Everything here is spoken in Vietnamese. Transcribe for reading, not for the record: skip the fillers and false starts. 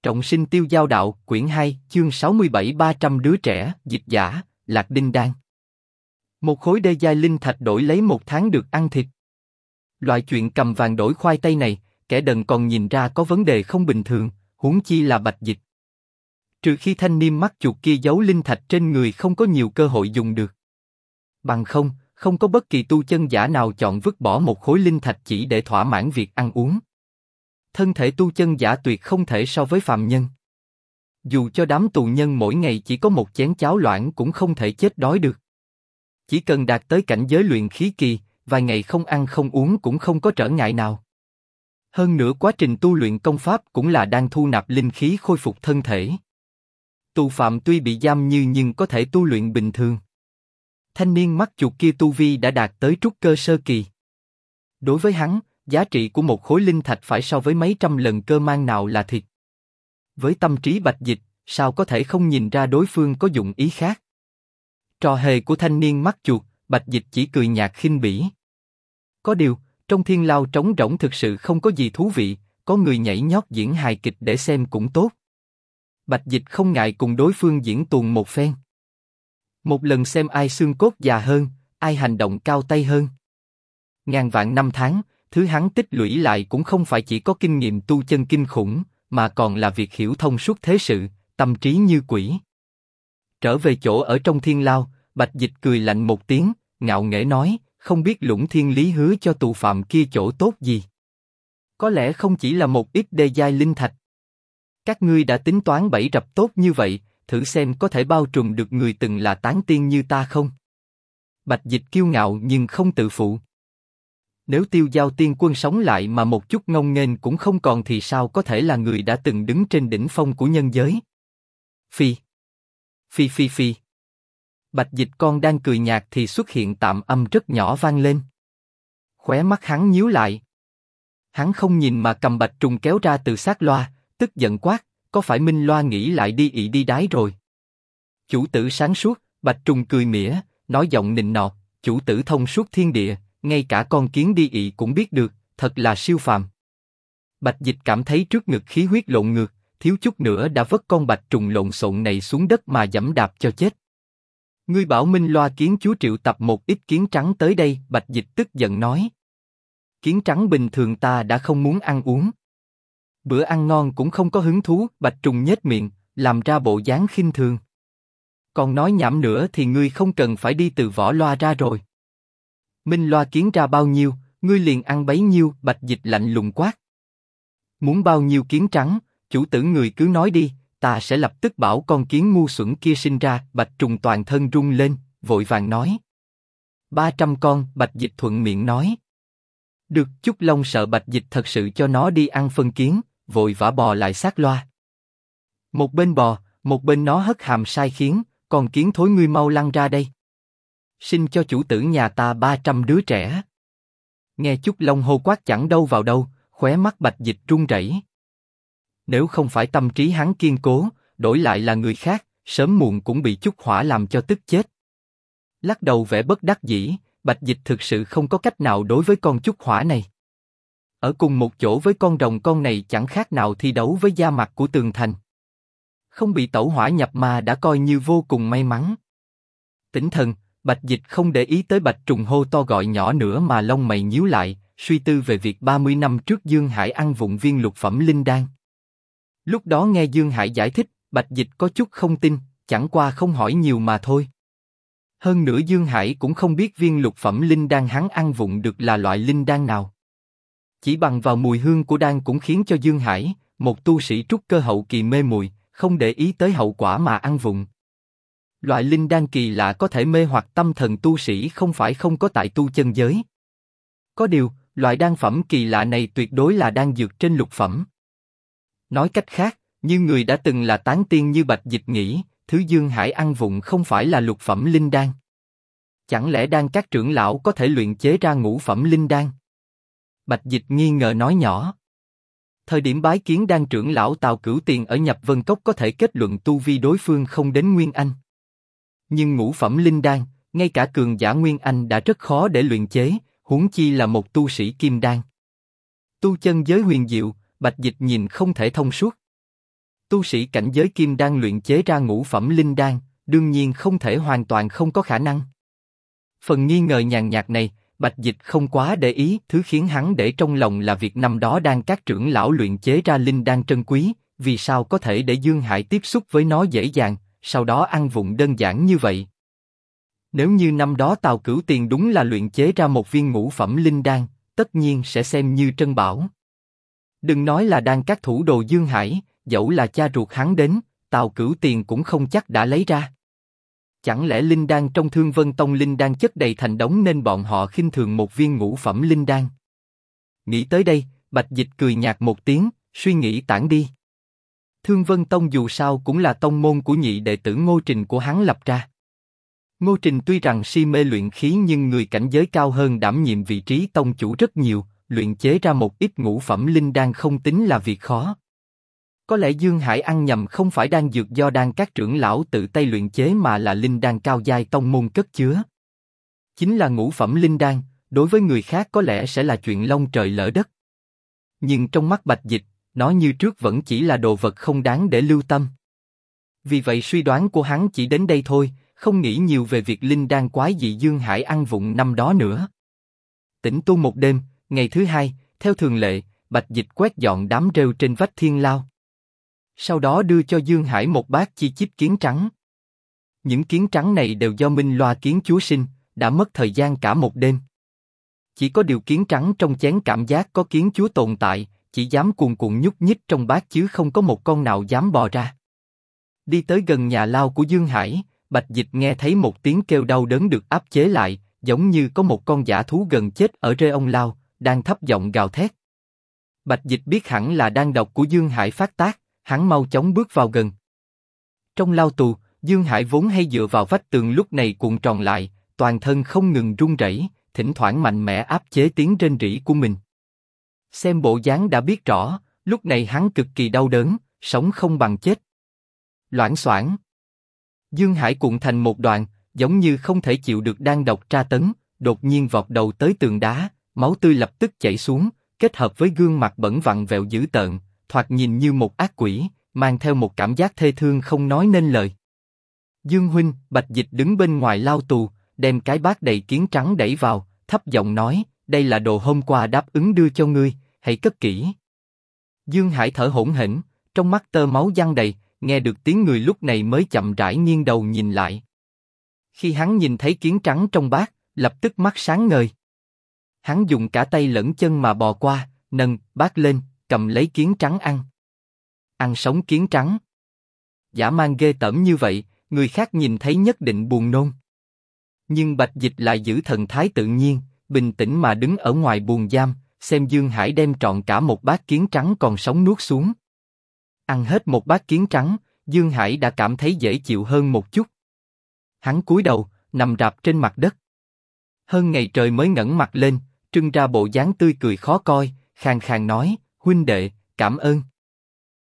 Trọng sinh tiêu giao đạo, quyển 2, chương 67 300 đứa trẻ, dịch giả, Lạc Đinh Đan. Một khối đê giai linh thạch đổi lấy 1 tháng được ăn thịt. Loại chuyện cầm vàng đổi khoai tây này, kẻ đần còn nhìn ra có vấn đề không bình thường, huống chi là Bạch Dịch. Trừ khi thanh niên mắt chuột kia giấu linh thạch trên người không có nhiều cơ hội dùng được. Bằng không có bất kỳ tu chân giả nào chọn vứt bỏ một khối linh thạch chỉ để thỏa mãn việc ăn uống. Thân thể tu chân giả tuyệt không thể so với phàm nhân. Dù cho đám tù nhân mỗi ngày chỉ có một chén cháo loãng cũng không thể chết đói được. Chỉ cần đạt tới cảnh giới luyện khí kỳ, vài ngày không ăn không uống cũng không có trở ngại nào. Hơn nữa quá trình tu luyện công pháp cũng là đang thu nạp linh khí khôi phục thân thể. Tù phạm tuy bị giam nhưng có thể tu luyện bình thường. Thanh niên mắt chuột kia tu vi đã đạt tới trúc cơ sơ kỳ. Đối với hắn, giá trị của một khối linh thạch phải so với mấy trăm lần cơ mang nào là thiệt. Với tâm trí Bạch Dịch, sao có thể không nhìn ra đối phương có dụng ý khác? Trò hề của thanh niên mắt chuột, Bạch Dịch chỉ cười nhạt khinh bỉ. Có điều, trong thiên lao trống rỗng thực sự không có gì thú vị, có người nhảy nhót diễn hài kịch để xem cũng tốt. Bạch Dịch không ngại cùng đối phương diễn tuồng một phen. Một lần xem ai xương cốt già hơn, ai hành động cao tay hơn. Ngàn vạn năm tháng, thứ hắn tích lũy lại cũng không phải chỉ có kinh nghiệm tu chân kinh khủng, mà còn là việc hiểu thông suốt thế sự, tâm trí như quỷ. Trở về chỗ ở trong thiên lao, Bạch Dịch cười lạnh một tiếng, ngạo nghễ nói, không biết Lũng Thiên Lý hứa cho tù phạm kia chỗ tốt gì. Có lẽ không chỉ là một ít đê giai linh thạch. Các ngươi đã tính toán bẫy rập tốt như vậy, thử xem có thể bao trùm được người từng là tán tiên như ta không? Bạch Dịch kiêu ngạo nhưng không tự phụ. Nếu Tiêu Giao Tiên Quân sống lại mà một chút ngông nghênh cũng không còn thì sao có thể là người đã từng đứng trên đỉnh phong của nhân giới? Phi. Phi phi phi. Bạch Dịch con đang cười nhạt thì xuất hiện tạm âm rất nhỏ vang lên. Khóe mắt hắn nhíu lại. Hắn không nhìn mà cầm bạch trùng kéo ra từ xác loa, tức giận quát, có phải Minh Loa nghĩ lại đi ị đi đái rồi? Chủ tử sáng suốt, bạch trùng cười mỉa, nói giọng nịnh nọt, chủ tử thông suốt thiên địa, ngay cả con kiến đi ị cũng biết được, thật là siêu phàm. Bạch Dịch cảm thấy trước ngực khí huyết lộn ngược, thiếu chút nữa đã vất con bạch trùng lộn xộn này xuống đất mà giẫm đạp cho chết. Ngươi bảo Minh Loa kiến chúa triệu tập một ít kiến trắng tới đây, Bạch Dịch tức giận nói. Kiến trắng bình thường ta đã không muốn ăn uống. Bữa ăn ngon cũng không có hứng thú, bạch trùng nhếch miệng, làm ra bộ dáng khinh thường. Còn nói nhảm nữa thì ngươi không cần phải đi từ vỏ loa ra rồi. Minh Loa kiến ra bao nhiêu, ngươi liền ăn bấy nhiêu, Bạch Dịch lạnh lùng quát. Muốn bao nhiêu kiến trắng, chủ tử người cứ nói đi, ta sẽ lập tức bảo con kiến ngu xuẩn kia sinh ra. Bạch trùng toàn thân rung lên, vội vàng nói. 300 con, Bạch Dịch thuận miệng nói. Được, Chúc Long sợ Bạch Dịch thật sự cho nó đi ăn phân kiến, vội vã bò lại sát loa. Một bên bò, một bên nó hất hàm sai khiến, con kiến thối ngươi mau lăn ra đây. Sinh cho chủ tử nhà ta 300 đứa trẻ. Nghe Chúc Long hô quát chẳng đâu vào đâu, khóe mắt Bạch Dịch run rẩy. Nếu không phải tâm trí hắn kiên cố, đổi lại là người khác, sớm muộn cũng bị Chúc Hỏa làm cho tức chết. Lắc đầu vẻ bất đắc dĩ, Bạch Dịch thực sự không có cách nào đối với con Chúc Hỏa này. Ở cùng một chỗ với con rồng con này chẳng khác nào thi đấu với da mặt của tường thành. Không bị tẩu hỏa nhập ma đã coi như vô cùng may mắn. Tỉnh thần, Bạch Dịch không để ý tới bạch trùng hô to gọi nhỏ nữa mà lông mày nhíu lại, suy tư về việc 30 năm trước Dương Hải ăn vụng viên lục phẩm linh đan. Lúc đó nghe Dương Hải giải thích, Bạch Dịch có chút không tin, chẳng qua không hỏi nhiều mà thôi. Hơn nữa Dương Hải cũng không biết viên lục phẩm linh đan hắn ăn vụng được là loại linh đan nào. Chỉ bằng vào mùi hương của đan cũng khiến cho Dương Hải, một tu sĩ trúc cơ hậu kỳ mê muội, không để ý tới hậu quả mà ăn vụng. Loại linh đan kỳ lạ có thể mê hoặc tâm thần tu sĩ không phải không có tại tu chân giới. Có điều, loại đan phẩm kỳ lạ này tuyệt đối là đan dược trên lục phẩm. Nói cách khác, như người đã từng là tán tiên như Bạch Dịch nghĩ, thứ Dương Hải ăn vụng không phải là lục phẩm linh đan. Chẳng lẽ đan các trưởng lão có thể luyện chế ra ngũ phẩm linh đan? Bạch Dịch nghi ngờ nói nhỏ. Thời điểm bái kiến đan trưởng lão Tào Cửu Tiền ở Nhập Vân Cốc có thể kết luận tu vi đối phương không đến Nguyên Anh. Nhưng ngũ phẩm linh đan, ngay cả cường giả Nguyên Anh đã rất khó để luyện chế, huống chi là một tu sĩ kim đan. Tu chân giới huyền diệu, Bạch Dịch nhìn không thể thông suốt. Tu sĩ cảnh giới kim đan luyện chế ra ngũ phẩm linh đan, đương nhiên không thể hoàn toàn không có khả năng. Phần nghi ngờ nhàn nhạt này, Bạch Dịch không quá để ý, thứ khiến hắn để trong lòng là việc năm đó đang các trưởng lão luyện chế ra linh đan trân quý, vì sao có thể để Dương Hải tiếp xúc với nó dễ dàng, sau đó ăn vụng đơn giản như vậy. Nếu như năm đó Tào Cửu Tiền đúng là luyện chế ra một viên ngũ phẩm linh đan, tất nhiên sẽ xem như trân bảo. Đừng nói là đan các thủ đồ Dương Hải, dẫu là cha ruột hắn đến, Tào Cửu Tiền cũng không chắc đã lấy ra. Chẳng lẽ linh đan trong Thương Vân Tông linh đan chất đầy thành đống nên bọn họ khinh thường một viên ngũ phẩm linh đan? Nghĩ tới đây, Bạch Dịch cười nhạt một tiếng, suy nghĩ tản đi. Thương Vân Tông dù sao cũng là tông môn của nhị đệ tử Ngô Trình của hắn lập ra. Ngô Trình tuy rằng si mê luyện khí nhưng người cảnh giới cao hơn đảm nhiệm vị trí tông chủ rất nhiều, luyện chế ra một ít ngũ phẩm linh đan không tính là việc khó. Có lẽ Dương Hải ăn nhầm không phải đan dược do đan các trưởng lão tự tay luyện chế mà là linh đan cao giai tông môn cất chứa. Chính là ngũ phẩm linh đan, đối với người khác có lẽ sẽ là chuyện long trời lỡ đất. Nhưng trong mắt Bạch Dịch, nó như trước vẫn chỉ là đồ vật không đáng để lưu tâm. Vì vậy suy đoán của hắn chỉ đến đây thôi, không nghĩ nhiều về việc linh đan quái dị Dương Hải ăn vụng năm đó nữa. Tĩnh tu một đêm, ngày thứ hai, theo thường lệ, Bạch Dịch quét dọn đám rêu trên vách thiên lao. Sau đó đưa cho Dương Hải một bát chi chít kiến trắng. Những kiến trắng này đều do Minh Loa kiến chúa sinh, đã mất thời gian cả một đêm. Chỉ có điều kiến trắng trong chén cảm giác có kiến chúa tồn tại, chỉ dám cuồn cuộn nhúc nhích trong bát chứ không có một con nào dám bò ra. Đi tới gần nhà lao của Dương Hải, Bạch Dịch nghe thấy một tiếng kêu đau đớn được áp chế lại, giống như có một con dã thú gần chết ở rê ông lao, đang thấp giọng gào thét. Bạch Dịch biết hẳn là đan độc của Dương Hải phát tác, hắn mau chóng bước vào gần. Trong lao tù, Dương Hải vốn hay dựa vào vách tường lúc này cuộn tròn lại, toàn thân không ngừng run rẩy, thỉnh thoảng mạnh mẽ áp chế tiếng rên rỉ của mình. Xem bộ dáng đã biết rõ, lúc này hắn cực kỳ đau đớn, sống không bằng chết. Loảng xoảng. Dương Hải cuộn thành một đoàn, giống như không thể chịu được đan độc tra tấn, đột nhiên vọt đầu tới tường đá, máu tươi lập tức chảy xuống, kết hợp với gương mặt bẩn vặn vẹo dữ tợn, thoạt nhìn như một ác quỷ, mang theo một cảm giác thê thương không nói nên lời. Dương huynh, Bạch Dịch đứng bên ngoài lao tù, đem cái bát đầy kiến trắng đẩy vào, thấp giọng nói, đây là đồ hôm qua đáp ứng đưa cho ngươi, hãy cất kỹ. Dương Hải thở hổn hển, trong mắt tơ máu giăng đầy, nghe được tiếng người lúc này mới chậm rãi nghiêng đầu nhìn lại. Khi hắn nhìn thấy kiến trắng trong bát, lập tức mắt sáng ngời. Hắn dùng cả tay lẫn chân mà bò qua, nâng bát lên, cầm lấy kiến trắng ăn. Ăn sống kiến trắng. Dã man ghê tởm như vậy, người khác nhìn thấy nhất định buồn nôn. Nhưng Bạch Dịch lại giữ thần thái tự nhiên, bình tĩnh mà đứng ở ngoài buồng giam, xem Dương Hải đem trọn cả một bát kiến trắng còn sống nuốt xuống. Ăn hết một bát kiến trắng, Dương Hải đã cảm thấy dễ chịu hơn một chút. Hắn cúi đầu, nằm rạp trên mặt đất. Hơn ngày trời mới ngẩng mặt lên, trưng ra bộ dáng tươi cười khó coi, khàn khàn nói, huynh đệ, cảm ơn.